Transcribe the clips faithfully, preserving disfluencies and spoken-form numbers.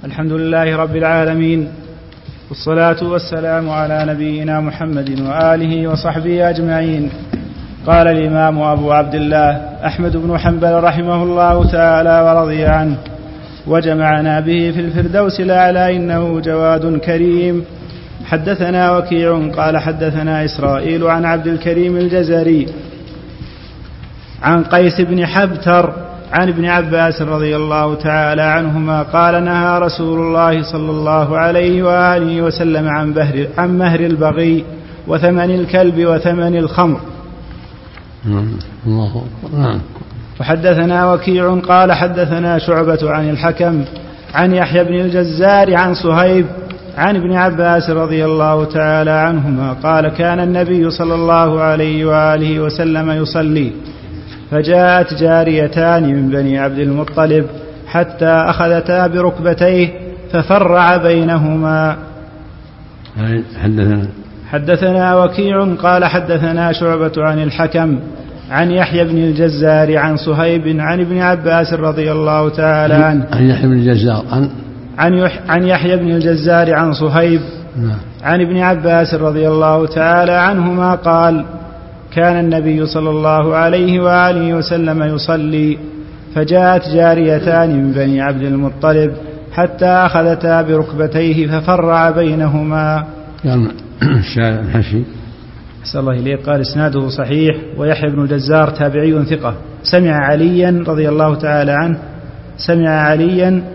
الحمد لله رب العالمين، والصلاة والسلام على نبينا محمد وآله وصحبه أجمعين. قال الإمام أبو عبد الله أحمد بن حنبل رحمه الله تعالى ورضي عنه: وجمعنا به في الفردوس الأعلى إنه جواد كريم. حدثنا وكيع قال حدثنا إسرائيل عن عبد الكريم الجزري عن قيس بن حبتر عن ابن عباس رضي الله تعالى عنهما قال: نهى رسول الله صلى الله عليه وآله وسلم عن, بهر عن مهر البغي وثمن الكلب وثمن الخمر. وحدثنا وكيع قال حدثنا شعبة عن الحكم عن يحيى بن الجزار عن صهيب عن ابن عباس رضي الله تعالى عنهما قال: كان النبي صلى الله عليه وآله وسلم يصلي، فجاءت جاريتان من بني عبد المطلب حتى أخذتا بركبتيه ففرع بينهما. حدثنا حدثنا وكيع قال حدثنا شعبة عن الحكم عن يحيى بن الجزار عن صهيب عن ابن عباس رضي الله تعالى عنه عن يحيى بن الجزار عن عن, يح عن يحيى بن الجزار عن صهيب عن ابن عباس رضي الله تعالى عنهما قال: كان النبي صلى الله عليه وآله وسلم يصلي، فجاءت جاريتان من بني عبد المطلب حتى أخذتا بركبتيه ففرع بينهما. يعني الشارع الحشي أسأل الله إليه. قال إسناده صحيح، ويحيى بن جزار تابعي ثقة، سمع عليا رضي الله تعالى عنه سمع عليا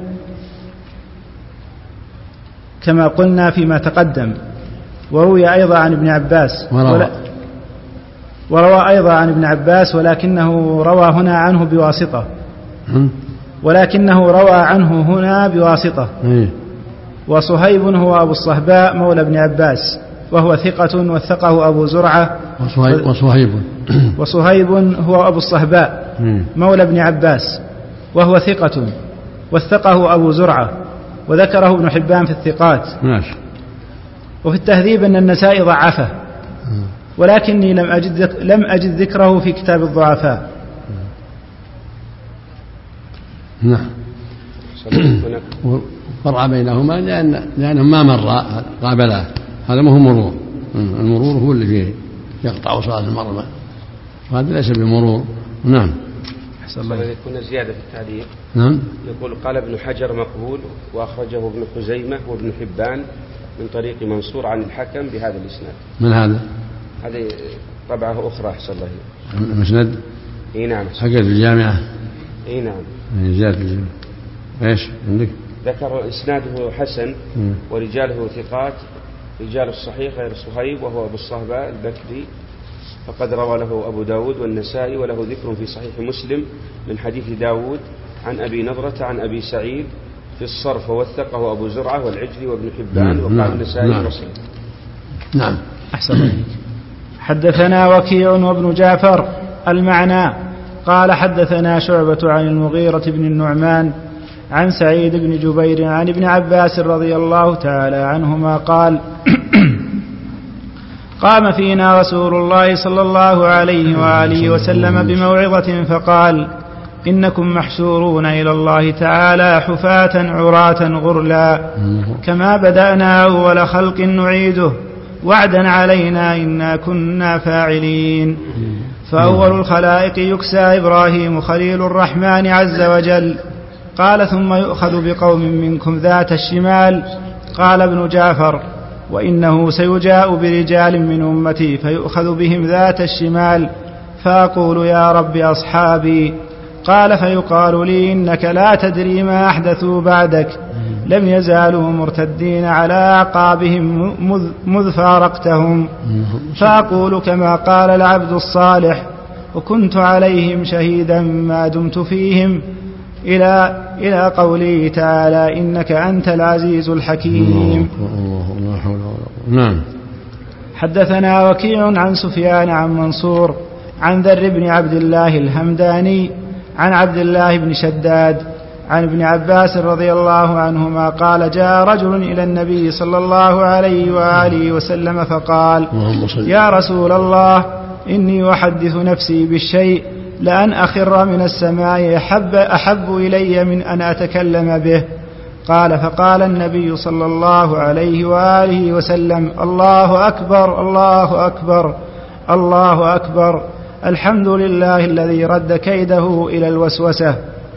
كما قلنا فيما تقدم. وروي أيضا عن ابن عباس ولا وروى أيضا عن ابن عباس ولكنه روى هنا عنه بواسطة ولكنه روى عنه هنا بواسطة وصهيب هو أبو الصهباء مولى ابن عباس وهو ثقة وثقه أبو زرعة. وصهيب وصهيب هو أبو الصهباء مولى ابن عباس وهو ثقة وثقه أبو زرعة، وذكره ابن حبان في الثقات. ماشي. وفي التهذيب أن النسائي ضعفه، ولكني لم أجد, لم أجد ذكره في كتاب الضعفاء. نعم. فرع بينهما لأن لأنهم ما مر قابله، هذا ما هو مرور. المرور هو اللي فيه يقطع صلاة المرمى، وهذا ليس بمرور. نعم. أحسن الله. يكون زيادة في التعليق. نعم. يقول قال ابن حجر مقبول، وأخرجه ابن خزيمة وابن حبان من طريق منصور عن الحكم بهذا الإسناد. من هذا؟ هذه طبعه أخرى. أحسن الله. مسند. إيه نعم. حقت الجامعة. إيه نعم. زيادة الجامعة. إيش عندك؟ ذكر إسناده حسن ورجاله ثقات، رجال الصحيح غير صهيب وهو أبو الصهباء البكري، فقد روى له أبو داود والنسائي، وله ذكر في صحيح مسلم من حديث داود عن أبي نضرة عن أبي سعيد في الصرف، ووثقه أبو زرعة والعجلي وابن حبان وقال النسائي وصحيح. نعم. أحسن الله. حدثنا وكيع وابن جعفر المعنى قال حدثنا شعبة عن المغيرة بن النعمان عن سعيد بن جبير عن ابن عباس رضي الله تعالى عنهما قال: قام فينا رسول الله صلى الله عليه وآله وسلم بموعظة فقال: إنكم محشورون إلى الله تعالى حفاة عراة غرلا، كما بدأنا أول خلق نعيده، وعدا علينا إنا كنا فاعلين. فأول الخلائق يكسى إبراهيم خليل الرحمن عز وجل. قال: ثم يؤخذ بقوم منكم ذات الشمال. قال ابن جعفر: وإنه سيجاء برجال من أمتي فيؤخذ بهم ذات الشمال، فأقول يا رب أصحابي. قال: فيقال لي: إنك لا تدري ما أحدثوا بعدك، لم يزالوا مرتدين على أعقابهم مذ فارقتهم. فأقول كما قال العبد الصالح: وكنت عليهم شهيدا ما دمت فيهم، إلى إلى قوله تعالى: إنك أنت العزيز الحكيم. نعم. حدثنا وكيع عن سفيان عن منصور عن ذر بن عبد الله الهمداني عن عبد الله بن شداد عن ابن عباس رضي الله عنهما قال: جاء رجل إلى النبي صلى الله عليه وآله وسلم فقال: يا رسول الله، إني أحدث نفسي بالشيء لأن أخر من السماء أحب, أحب إلي من أن أتكلم به. قال فقال النبي صلى الله عليه وآله وسلم الله أكبر الله أكبر الله أكبر الحمد لله الذي رد كيده إلى الوسوسة.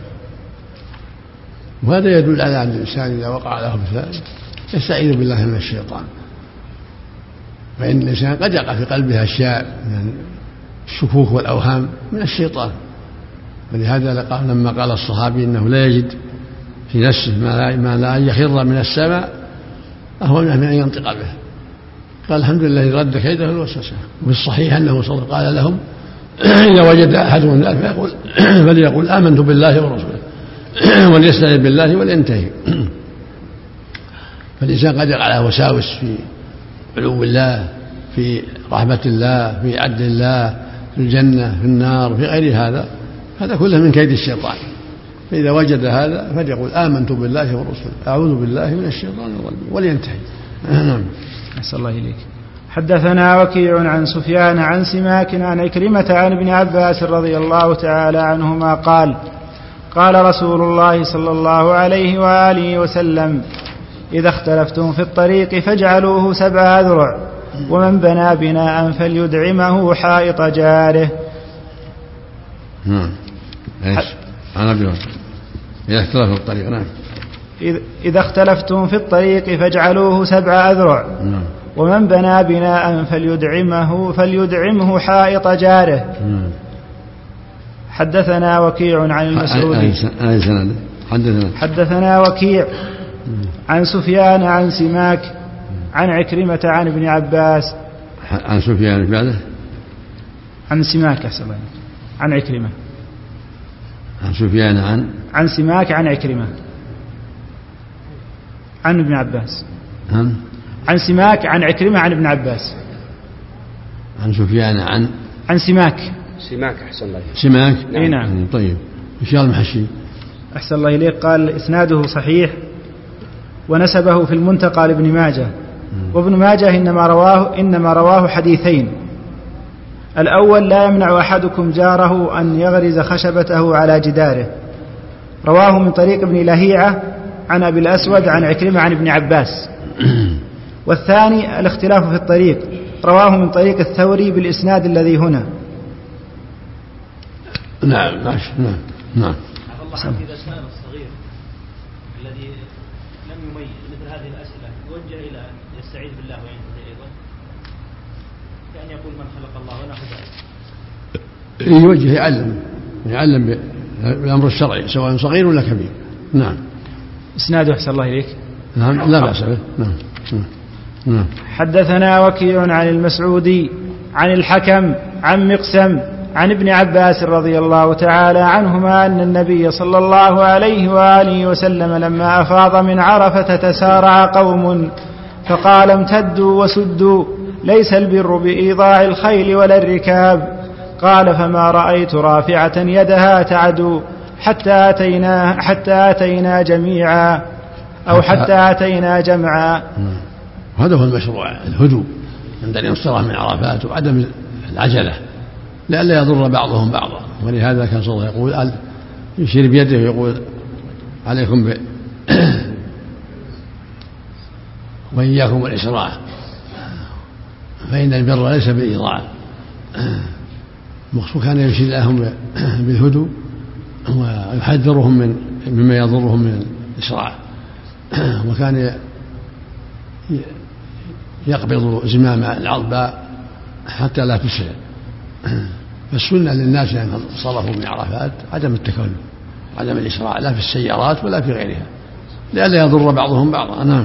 وهذا يدل على أن الإنسان إذا وقع له مثال يستعيذ بالله من الشيطان، فإن الإنسان قد يقع في قلبه أشياء من الشكوك والأوهام من الشيطان، ولهذا لما قال الصحابي إنه لا يجد في نفسه ما لا يخر من السماء أهون من أن ينطق به، قال الحمد لله رد كيده الوسوسة. وفي الصحيح أنه صلى الله عليه وسلم قال لهم إذا وجد أحدهم ذلك فيقول فليقول آمنت بالله ورسوله وليستعذ بالله ولينتهي. فالإنسان قد يقع على وساوس في علو الله، في رحمة الله، في عدل الله، في الجنة، في النار، في غير هذا، هذا كله من كيد الشيطان. فإذا وجد هذا فليقول آمنت بالله ورسوله أعوذ بالله من الشيطان الرجيم ولينتهي. نعم. أحسن الله إليك. حدثنا وكيع عن سفيان عن سماك عن عكرمة عن ابن عباس رضي الله تعالى عنهما قال قال رسول الله صلى الله عليه وآله وسلم إذا اختلفتم في الطريق فاجعلوه سبع أذرع ومن بنى بناء فليدعمه حائط جاره. نعم. ايش؟ أنا بيقول إذا اختلفتم في الطريق. نعم. إذا اختلفتم في الطريق فاجعلوه سبع أذرع نعم. ومن بنى بناء فليدعمه فليدعمه حائط جاره. نعم. حدثنا وكيع عن المسعودي حدثنا حدثنا وكيع عن سفيان عن سماك عن عكرمة عن ابن عباس عن سفيان بعده عن سماك أحسن الله عن عكرمة عن سفيان عن عن سماك عن عكرمة عن ابن عباس هم؟ عن سماك عن عكرمة عن ابن عباس عن سفيان عن عن سماك سماك أحسن الله سماك. نعم. نعم. طيب إيش قال المحشي؟ أحسن الله إليك. قال إسناده صحيح ونسبه في المنتقى لابن ماجه، وابن ماجه إنما رواه إنما رواه حديثين. الأول لا يمنع أحدكم جاره أن يغرز خشبته على جداره، رواه من طريق ابن لهيعة عن أبي الأسود عن عكرمة عن ابن عباس. والثاني الاختلاف في الطريق، رواه من طريق الثوري بالإسناد الذي هنا. نعم ماشي. نعم نعم. إذا كان الصغير الذي لم يميز مثل هذه الأسئلة يوجه إلى أن يستعيذ بالله وينتهي أيضا، كأن يقول من خلق الله ونحو ذلك. يوجه يعلم يعلم بالأمر الشرعي سواء صغير ولا كبير. نعم. إسناده أحسن الله إليك. نعم لا بأس به. نعم. نعم. حدثنا وكيع عن المسعودي عن الحكم عن مقسم عن ابن عباس رضي الله تعالى عنهما أن النبي صلى الله عليه وآله وسلم لما أفاض من عرفة تسارع قوم فقال امتدوا وسدوا ليس البر بإيضاع الخيل ولا الركاب. قال فما رأيت رافعة يدها تعدو حتى أتينا, حتى أتينا جميعا أو حتى أتينا جمعا. هذا هو المشروع، الهدوء عند الانصراف من عرفات وعدم العجلة لئلا يضر بعضهم بعضا. ولهذا كان صلى الله عليه وسلم يقول يشير بيده ويقول عليكم ب وإياكم الإسراع فإن البر ليس بالإضاعة. المقصود كان يشير لهم بالهدوء ويحذرهم من مما يضرهم من الإسراع، وكان يقبض زمام العظباء حتى لا تسرع. فالسنة للناس أن صرفوا من عرفات عدم التكلف، عدم الإسراع لا في السيارات ولا في غيرها لئلا يضر بعضهم بعضا. نعم.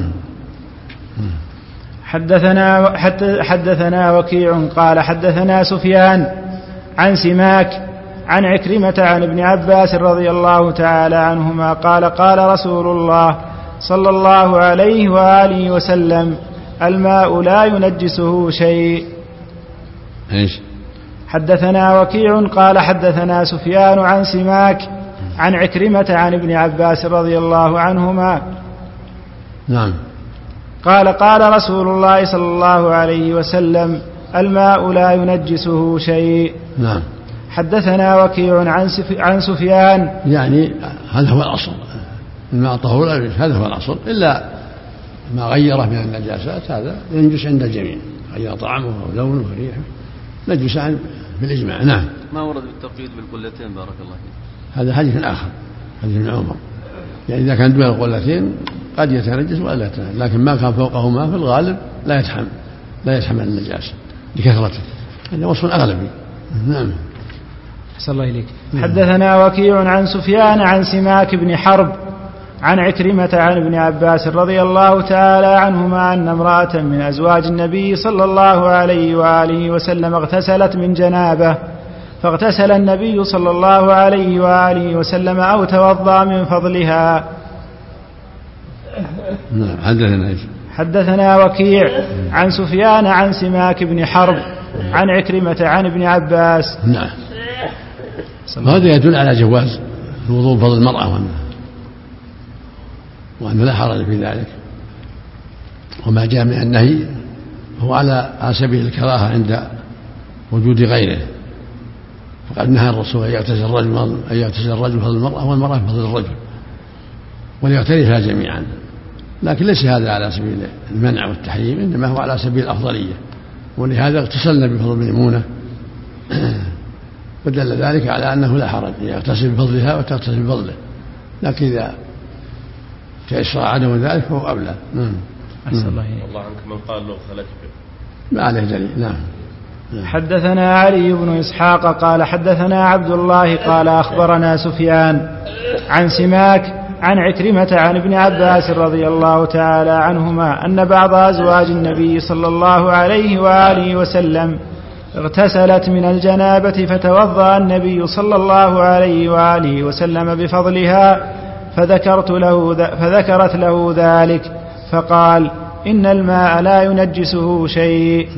حدثنا حدثنا وكيع قال حدثنا سفيان عن سماك عن عكرمة عن ابن عباس رضي الله تعالى عنهما قال قال رسول الله صلى الله عليه وآله وسلم الماء لا ينجسه شيء. ايش؟ حدثنا وكيع قال حدثنا سفيان عن سماك عن عكرمة عن ابن عباس رضي الله عنهما نعم قال قال رسول الله صلى الله عليه وسلم الماء لا ينجسه شيء. نعم. حدثنا وكيع عن عن سفيان يعني هذا هو الأصل الماء طهور لا ينجس، هذا هو الأصل، إلا ما غيره من النجاسات هذا ينجس عند الجميع، غير طعمه أو لونه وريحه نجس عن بالإجماع. نعم. ما ورد بالتقييد بالقلتين بارك الله فيك؟ هذا حديث آخر، حديث ابن عمر، يعني إذا كان دون القلتين قد يتنجس ولا يتنجس، لكن ما كان فوقه ماء في الغالب لا يتحمل لا يتحمل النجاسة لكثرته، هذا وصف أغلبي. نعم. أحسن الله إليك. حدثنا وكيع عن سفيان عن سماك بن حرب عن عكرمة عن ابن عباس رضي الله تعالى عنهما أن امرأة من أزواج النبي صلى الله عليه وآله وسلم اغتسلت من جنابه، فاغتسل النبي صلى الله عليه وآله وسلم أو توضأ من فضلها. حدثنا حدثنا وكيع عن سفيان عن سماك بن حرب عن عكرمة عن ابن عباس. نعم. هذا يدل على جواز الوضوء بفضل المرأة وأنه وأنه لا حرج في ذلك، وما جاء من النهي هو على سبيل الكراهة عند وجود غيره، فقد نهى الرسول أن يغتسل الرجل أن يغتسل الرجل بفضل المرأة والمرأة بفضل الرجل وليغترفها جميعا، لكن ليس هذا على سبيل المنع والتحريم، إنما هو على سبيل الأفضلية، ولهذا اغتسلنا بفضل ميمونة ودل ذلك على أنه لا حرج يغتسل بفضلها وتغتسل بفضله، لكن إذا تيسر عدم ذلك فهو أولى. نعم. أحسن الله الله عنك من قال له خلت ما عليه دليل. نعم. حدثنا علي بن إسحاق قال حدثنا عبد الله قال أخبرنا سفيان عن سماك عن عكرمة عن ابن عباس رضي الله تعالى عنهما أن بعض أزواج النبي صلى الله عليه وآله وسلم اغتسلت من الجنابة فتوضأ النبي صلى الله عليه وآله وسلم بفضلها، فذكرت له فذكرت له ذلك فقال إن الماء لا ينجسه شيء.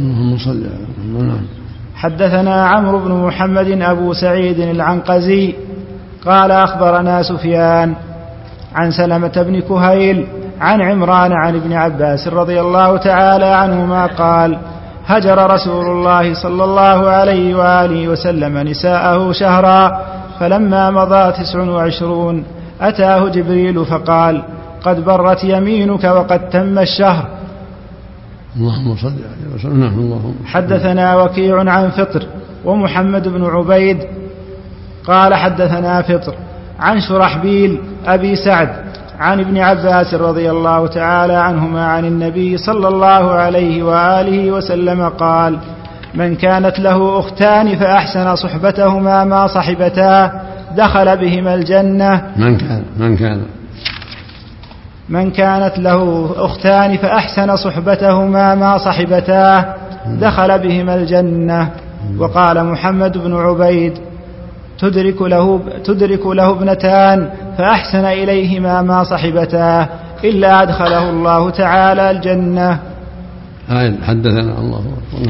حدثنا عمرو بن محمد أبو سعيد العنقزي قال أخبرنا سفيان عن سلمة بن كهيل عن عمران عن ابن عباس رضي الله تعالى عنهما قال هجر رسول الله صلى الله عليه وآله وسلم نساءه شهرا، فلما مضى تسع وعشرون أتاه جبريل فقال قد برت يمينك وقد تم الشهر. اللهم صل عليه وسلم. اللهم. حدثنا وكيع عن فطر ومحمد بن عبيد قال حدثنا فطر عن شرحبيل أبي سعد عن ابن عباس رضي الله تعالى عنهما عن النبي صلى الله عليه وآله وسلم قال من كانت له أختان فأحسن صحبتهما ما صحبتاه دخل بهما الجنة. من كان من كان من كانت له أختان فأحسن صحبتهما ما صحبتاه دخل بهما الجنة. وقال محمد بن عبيد تدرك له, تدرك له ابنتان فأحسن إليهما ما صحبتاه إلا أدخله الله تعالى الجنة. حدثنا الله.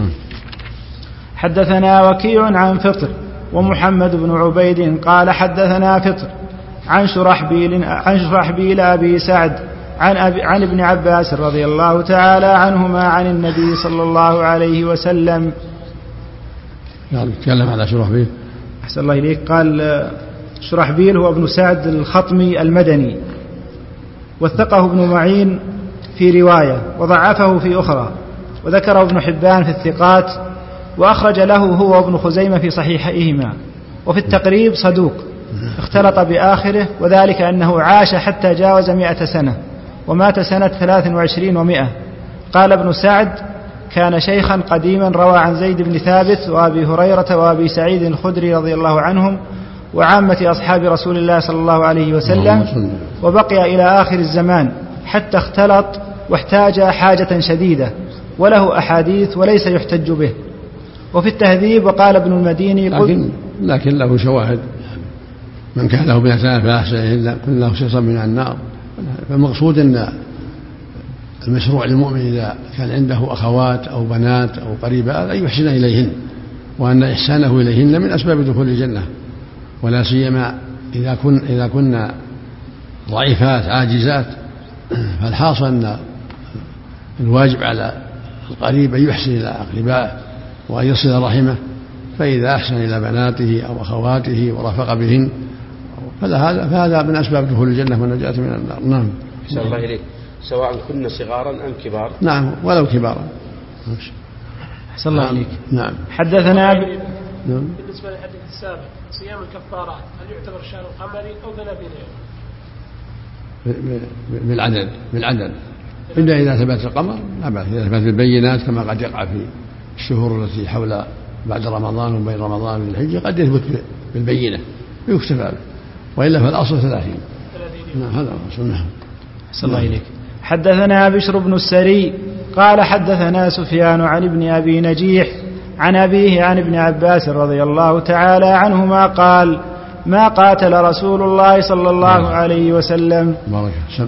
حدثنا وكيع عن فطر ومحمد بن عبيد قال حدثنا فطر عن شرحبيل, عن شرحبيل أبي سعد عن, أبي عن ابن عباس رضي الله تعالى عنهما عن النبي صلى الله عليه وسلم. يعني تكلم على شرحبيل. أحسن الله إليك. قال شرحبيل هو ابن سعد الخطمي المدني، وثقه ابن معين في رواية وضعفه في أخرى، وذكره ابن حبان في الثقات، وأخرج له هو وابن خزيمة في صحيحيهما. وفي التقريب صدوق اختلط بآخره، وذلك أنه عاش حتى جاوز مئة سنة ومات سنة ثلاث وعشرين ومئة. قال ابن سعد كان شيخا قديما روى عن زيد بن ثابت وأبي هريرة وأبي سعيد الخدري رضي الله عنهم وعامة أصحاب رسول الله صلى الله عليه وسلم، وبقي إلى آخر الزمان حتى اختلط واحتاج حاجة شديدة، وله أحاديث وليس يحتج به. وفي التهذيب وقال ابن المديني لكن, لكن له شواهد، من كان له بنتان فأحسن إلا كن له سيصا من النار. فالمقصود أن المشروع للمؤمن إذا كان عنده أخوات أو بنات أو قريبات أن يحسن إليهن، وأن إحسانه إليهن من أسباب دخول الجنة، ولا سيما إذا كن إذا كنا ضعيفات عاجزات. فالحاصل أن الواجب على القريب أن يحسن إلى أقربائه وأن يصل رحمه، فإذا أحسن إلى بناته أو أخواته ورفق بهن فهذا فهذا من أسباب دخول الجنة والنجاة من النار. نعم. أحسن الله إليك. سواء كنا صغارا أم كبارا. نعم ولو كبارا. أحسن الله إليك. نعم. حدثنا ب... نعم. بالنسبة للحديث السابق صيام الكفارات هل يعتبر شهر قمري أو ثلاثين يوم؟ بالعدد بالعدد إلا إذا ثبت القمر لا بأس، إذا ثبت البينات كما قد يقع في الشهور التي حول بعد رمضان وبين رمضان من الحجة قد يثبت بالبينة ويكتفى به، وإلا فالأصل ثلاثين. نعم هذا الأصل. نعم. أحسن الله إليك. حدثنا بشر بن السري قال حدثنا سفيان عن ابن أبي نجيح عن أبيه عن ابن عباس رضي الله تعالى عنهما قال: ما قاتل رسول الله صلى الله عليه وسلم